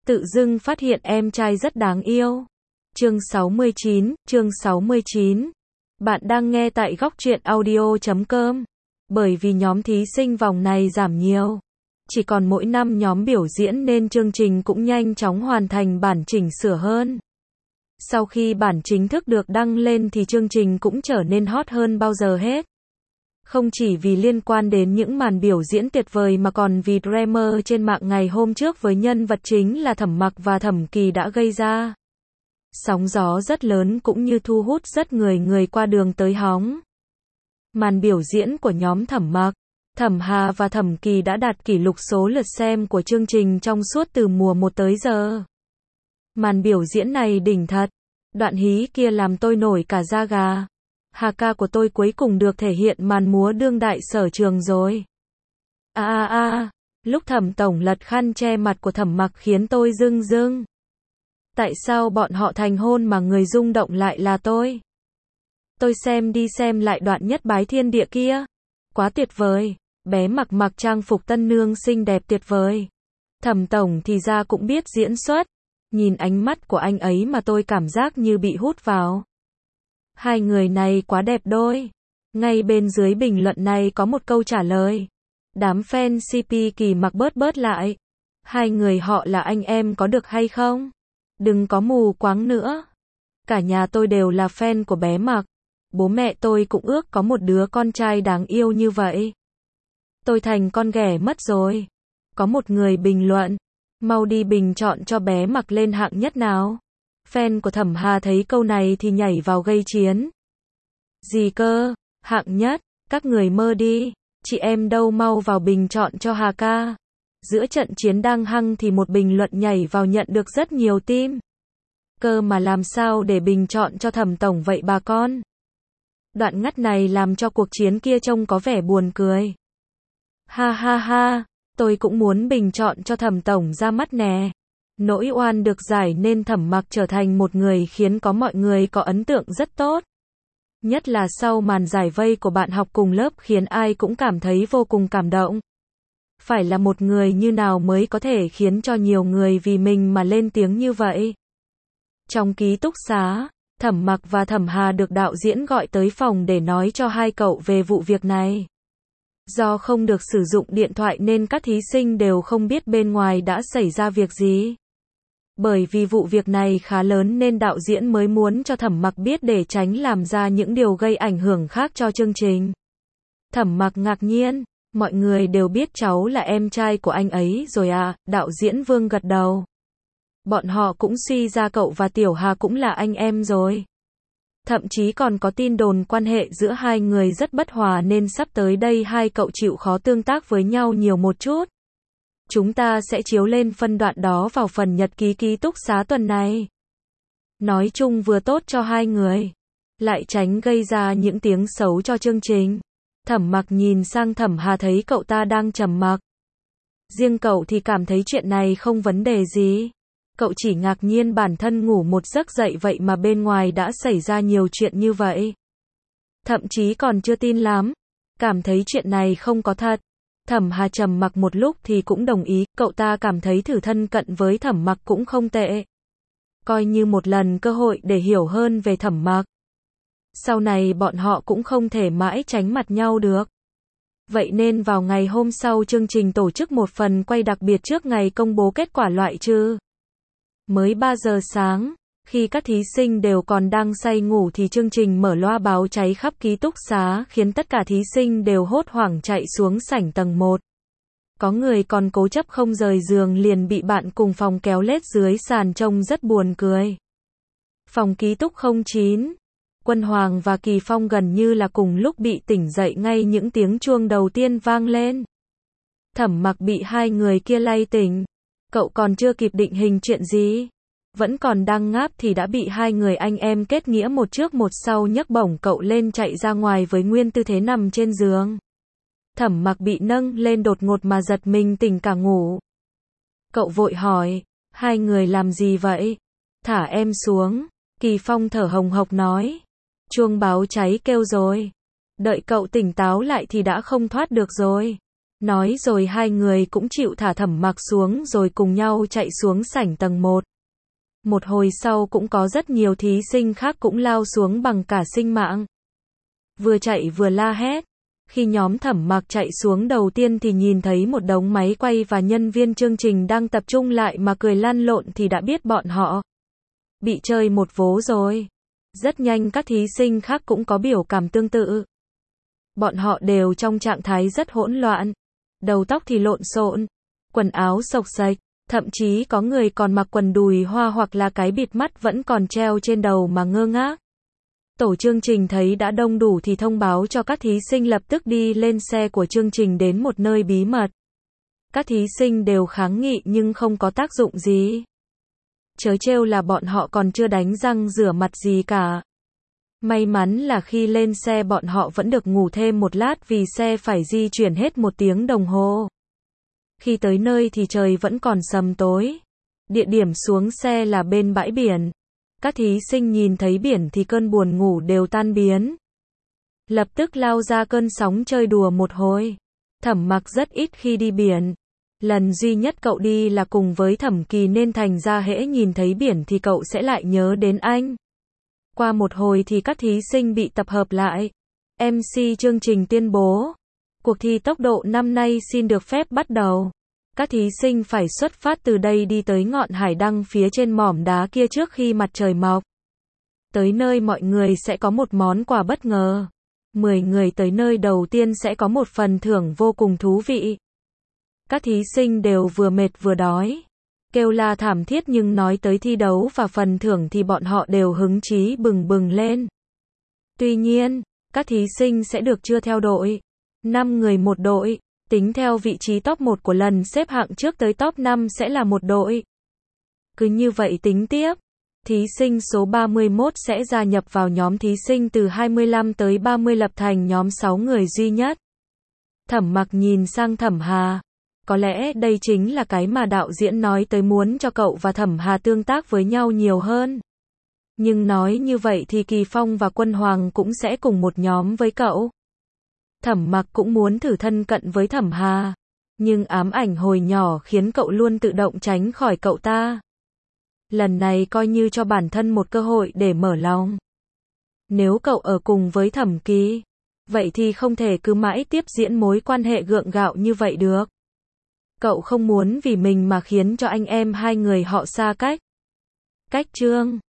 Tự dưng phát hiện em trai rất đáng yêu. Chương 69. Bạn đang nghe tại góc truyện audio.com. Bởi vì nhóm thí sinh vòng này giảm nhiều, chỉ còn mỗi năm nhóm biểu diễn nên chương trình cũng nhanh chóng hoàn thành bản chỉnh sửa hơn. Sau khi bản chính thức được đăng lên thì chương trình cũng trở nên hot hơn bao giờ hết. Không chỉ vì liên quan đến những màn biểu diễn tuyệt vời mà còn vì drama trên mạng ngày hôm trước với nhân vật chính là Thẩm Mặc và Thẩm Kỳ đã gây ra sóng gió rất lớn cũng như thu hút rất người qua đường tới hóng. Màn biểu diễn của nhóm Thẩm Mặc, Thẩm Hà và Thẩm Kỳ đã đạt kỷ lục số lượt xem của chương trình trong suốt từ mùa 1 tới giờ. Màn biểu diễn này đỉnh thật, đoạn hí kia làm tôi nổi cả da gà. Hà ca của tôi cuối cùng được thể hiện màn múa đương đại sở trường rồi. Lúc Thẩm tổng lật khăn che mặt của Thẩm Mặc khiến tôi rưng rưng. Tại sao bọn họ thành hôn mà người rung động lại là tôi? Tôi xem đi xem lại đoạn nhất bái thiên địa kia. Quá tuyệt vời, bé mặc trang phục tân nương xinh đẹp tuyệt vời. Thẩm tổng thì ra cũng biết diễn xuất. Nhìn ánh mắt của anh ấy mà tôi cảm giác như bị hút vào. Hai người này quá đẹp đôi. Ngay bên dưới bình luận này có một câu trả lời. Đám fan CP Kỳ Mặc bớt lại. Hai người họ là anh em có được hay không? Đừng có mù quáng nữa. Cả nhà tôi đều là fan của bé Mặc. Bố mẹ tôi cũng ước có một đứa con trai đáng yêu như vậy. Tôi thành con ghẻ mất rồi. Có một người bình luận. Mau đi bình chọn cho bé Mặc lên hạng nhất nào. Fan của Thẩm Hà thấy câu này thì nhảy vào gây chiến. Gì cơ? Hạng nhất? Các người mơ đi. Chị em đâu mau vào bình chọn cho Hà ca. Giữa trận chiến đang hăng thì một bình luận nhảy vào nhận được rất nhiều tim. Cơ mà làm sao để bình chọn cho Thẩm tổng vậy bà con? Đoạn ngắt này làm cho cuộc chiến kia trông có vẻ buồn cười. Ha, tôi cũng muốn bình chọn cho Thẩm tổng ra mắt nè. Nỗi oan được giải nên Thẩm Mặc trở thành một người khiến mọi người có ấn tượng rất tốt. Nhất là sau màn giải vây của bạn học cùng lớp khiến ai cũng cảm thấy vô cùng cảm động. Phải là một người như nào mới có thể khiến cho nhiều người vì mình mà lên tiếng như vậy. Trong ký túc xá, Thẩm Mặc và Thẩm Hà được đạo diễn gọi tới phòng để nói cho hai cậu về vụ việc này. Do không được sử dụng điện thoại nên các thí sinh đều không biết bên ngoài đã xảy ra việc gì. Bởi vì vụ việc này khá lớn nên đạo diễn mới muốn cho Thẩm Mặc biết để tránh làm ra những điều gây ảnh hưởng khác cho chương trình. Thẩm Mặc ngạc nhiên, mọi người đều biết cháu là em trai của anh ấy rồi à, đạo diễn Vương gật đầu. Bọn họ cũng suy ra cậu và Tiểu Hà cũng là anh em rồi. Thậm chí còn có tin đồn quan hệ giữa hai người rất bất hòa nên sắp tới đây hai cậu chịu khó tương tác với nhau nhiều một chút. Chúng ta sẽ chiếu lên phân đoạn đó vào phần nhật ký ký túc xá tuần này. Nói chung vừa tốt cho hai người, lại tránh gây ra những tiếng xấu cho chương trình. Thẩm Mặc nhìn sang Thẩm Hà thấy cậu ta đang trầm mặc. Riêng cậu thì cảm thấy chuyện này không vấn đề gì. Cậu chỉ ngạc nhiên bản thân ngủ một giấc dậy vậy mà bên ngoài đã xảy ra nhiều chuyện như vậy. Thậm chí còn chưa tin lắm. Cảm thấy chuyện này không có thật. Thẩm Hà trầm mặc một lúc thì cũng đồng ý. Cậu ta cảm thấy thử thân cận với Thẩm Mặc cũng không tệ. Coi như một lần cơ hội để hiểu hơn về Thẩm Mặc. Sau này bọn họ cũng không thể mãi tránh mặt nhau được. Vậy nên vào ngày hôm sau chương trình tổ chức một phần quay đặc biệt trước ngày công bố kết quả loại trừ. Mới 3 giờ sáng, khi các thí sinh đều còn đang say ngủ thì chương trình mở loa báo cháy khắp ký túc xá khiến tất cả thí sinh đều hốt hoảng chạy xuống sảnh tầng 1. Có người còn cố chấp không rời giường liền bị bạn cùng phòng kéo lết dưới sàn trông rất buồn cười. Phòng ký túc 09, Quân Hoàng và Kỳ Phong gần như là cùng lúc bị tỉnh dậy ngay những tiếng chuông đầu tiên vang lên. Thẩm Mặc bị hai người kia lay tỉnh. Cậu còn chưa kịp định hình chuyện gì, vẫn còn đang ngáp thì đã bị hai người anh em kết nghĩa một trước một sau nhấc bổng cậu lên chạy ra ngoài với nguyên tư thế nằm trên giường. Thẩm Mặc bị nâng lên đột ngột mà giật mình tỉnh cả ngủ. Cậu vội hỏi, hai người làm gì vậy? Thả em xuống, Kỳ Phong thở hồng hộc nói. Chuông báo cháy kêu rồi. Đợi cậu tỉnh táo lại thì đã không thoát được rồi. Nói rồi hai người cũng chịu thả Thẩm Mặc xuống rồi cùng nhau chạy xuống sảnh tầng 1. Một hồi sau cũng có rất nhiều thí sinh khác cũng lao xuống bằng cả sinh mạng. Vừa chạy vừa la hét. Khi nhóm Thẩm Mặc chạy xuống đầu tiên thì nhìn thấy một đống máy quay và nhân viên chương trình đang tập trung lại mà cười lăn lộn thì đã biết bọn họ bị chơi một vố rồi. Rất nhanh các thí sinh khác cũng có biểu cảm tương tự. Bọn họ đều trong trạng thái rất hỗn loạn. Đầu tóc thì lộn xộn, quần áo xộc xệch, thậm chí có người còn mặc quần đùi hoa hoặc là cái bịt mắt vẫn còn treo trên đầu mà ngơ ngác. Tổ chương trình thấy đã đông đủ thì thông báo cho các thí sinh lập tức đi lên xe của chương trình đến một nơi bí mật. Các thí sinh đều kháng nghị nhưng không có tác dụng gì. Chớ trêu là bọn họ còn chưa đánh răng rửa mặt gì cả. May mắn là khi lên xe bọn họ vẫn được ngủ thêm một lát vì xe phải di chuyển hết 1 tiếng đồng hồ. Khi tới nơi thì trời vẫn còn sầm tối. Địa điểm xuống xe là bên bãi biển. Các thí sinh nhìn thấy biển thì cơn buồn ngủ đều tan biến. Lập tức lao ra cơn sóng chơi đùa một hồi. Thẩm Mặc rất ít khi đi biển. Lần duy nhất cậu đi là cùng với Thẩm Kỳ nên thành ra hễ nhìn thấy biển thì cậu sẽ lại nhớ đến anh. Qua một hồi thì các thí sinh bị tập hợp lại. MC chương trình tuyên bố. Cuộc thi tốc độ năm nay xin được phép bắt đầu. Các thí sinh phải xuất phát từ đây đi tới ngọn hải đăng phía trên mỏm đá kia trước khi mặt trời mọc. Tới nơi mọi người sẽ có một món quà bất ngờ. 10 người tới nơi đầu tiên sẽ có một phần thưởng vô cùng thú vị. Các thí sinh đều vừa mệt vừa đói. Kêu la thảm thiết nhưng nói tới thi đấu và phần thưởng thì bọn họ đều hứng chí bừng bừng lên. Tuy nhiên, các thí sinh sẽ được chia theo đội. 5 người một đội. Tính theo vị trí top 1 của lần xếp hạng trước tới top 5 sẽ là một đội. Cứ như vậy tính tiếp. Thí sinh số 31 sẽ gia nhập vào nhóm thí sinh từ 25 tới 30 lập thành nhóm 6 người duy nhất. Thẩm Mặc nhìn sang Thẩm Hà. Có lẽ đây chính là cái mà đạo diễn nói tới, muốn cho cậu và Thẩm Hà tương tác với nhau nhiều hơn. Nhưng nói như vậy thì Kỳ Phong và Quân Hoàng cũng sẽ cùng một nhóm với cậu. Thẩm Mặc cũng muốn thử thân cận với Thẩm Hà. Nhưng ám ảnh hồi nhỏ khiến cậu luôn tự động tránh khỏi cậu ta. Lần này coi như cho bản thân một cơ hội để mở lòng. Nếu cậu ở cùng với Thẩm Kỳ, vậy thì không thể cứ mãi tiếp diễn mối quan hệ gượng gạo như vậy được. Cậu không muốn vì mình mà khiến cho anh em hai người họ xa cách. Cách chương